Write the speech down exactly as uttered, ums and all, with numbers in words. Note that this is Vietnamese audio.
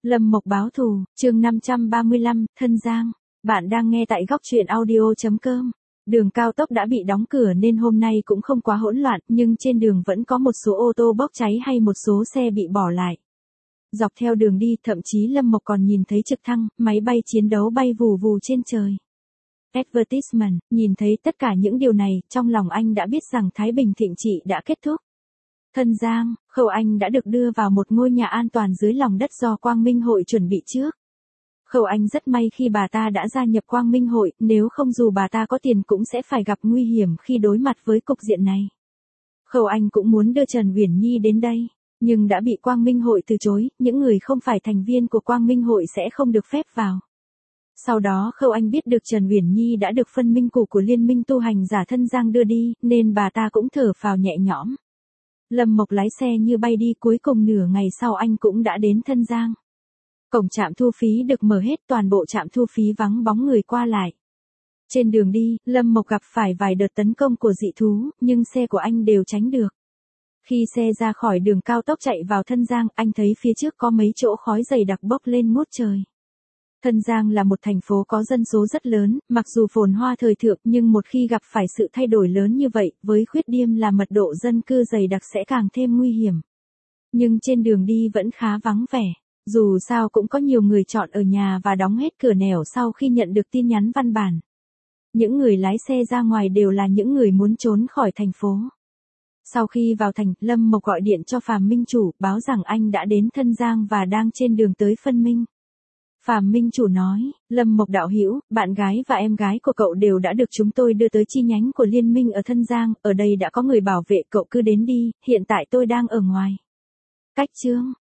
Lâm Mộc báo thù, chương năm trăm ba mươi lăm, Thân Giang. Bạn đang nghe tại góc truyện audio chấm com. Đường cao tốc đã bị đóng cửa nên hôm nay cũng không quá hỗn loạn, nhưng trên đường vẫn có một số ô tô bốc cháy hay một số xe bị bỏ lại. Dọc theo đường đi, thậm chí Lâm Mộc còn nhìn thấy trực thăng, máy bay chiến đấu bay vù vù trên trời. Advertisement, nhìn thấy tất cả những điều này, trong lòng anh đã biết rằng Thái Bình thịnh trị đã kết thúc. Thân Giang, Khâu Anh đã được đưa vào một ngôi nhà an toàn dưới lòng đất do Quang Minh Hội chuẩn bị trước. Khâu Anh rất may khi bà ta đã gia nhập Quang Minh Hội, nếu không dù bà ta có tiền cũng sẽ phải gặp nguy hiểm khi đối mặt với cục diện này. Khâu Anh cũng muốn đưa Trần Uyển Nhi đến đây, nhưng đã bị Quang Minh Hội từ chối, những người không phải thành viên của Quang Minh Hội sẽ không được phép vào. Sau đó Khâu Anh biết được Trần Uyển Nhi đã được phân minh củ của Liên minh tu hành giả Thân Giang đưa đi, nên bà ta cũng thở phào nhẹ nhõm. Lâm Mộc lái xe như bay đi, cuối cùng nửa ngày sau anh cũng đã đến Thân Giang. Cổng trạm thu phí được mở hết, toàn bộ trạm thu phí vắng bóng người qua lại. Trên đường đi, Lâm Mộc gặp phải vài đợt tấn công của dị thú, nhưng xe của anh đều tránh được. Khi xe ra khỏi đường cao tốc chạy vào Thân Giang, anh thấy phía trước có mấy chỗ khói dày đặc bốc lên ngút trời. Thân Giang là một thành phố có dân số rất lớn, mặc dù phồn hoa thời thượng nhưng một khi gặp phải sự thay đổi lớn như vậy, với khuyết điểm là mật độ dân cư dày đặc sẽ càng thêm nguy hiểm. Nhưng trên đường đi vẫn khá vắng vẻ, dù sao cũng có nhiều người chọn ở nhà và đóng hết cửa nẻo sau khi nhận được tin nhắn văn bản. Những người lái xe ra ngoài đều là những người muốn trốn khỏi thành phố. Sau khi vào thành, Lâm Mộc gọi điện cho Phàm Minh Chủ, báo rằng anh đã đến Thân Giang và đang trên đường tới phân minh. Phàm Minh Chủ nói, Lâm Mộc đạo hữu, bạn gái và em gái của cậu đều đã được chúng tôi đưa tới chi nhánh của Liên minh ở Thân Giang, ở đây đã có người bảo vệ, cậu cứ đến đi, hiện tại tôi đang ở ngoài. Cách chương,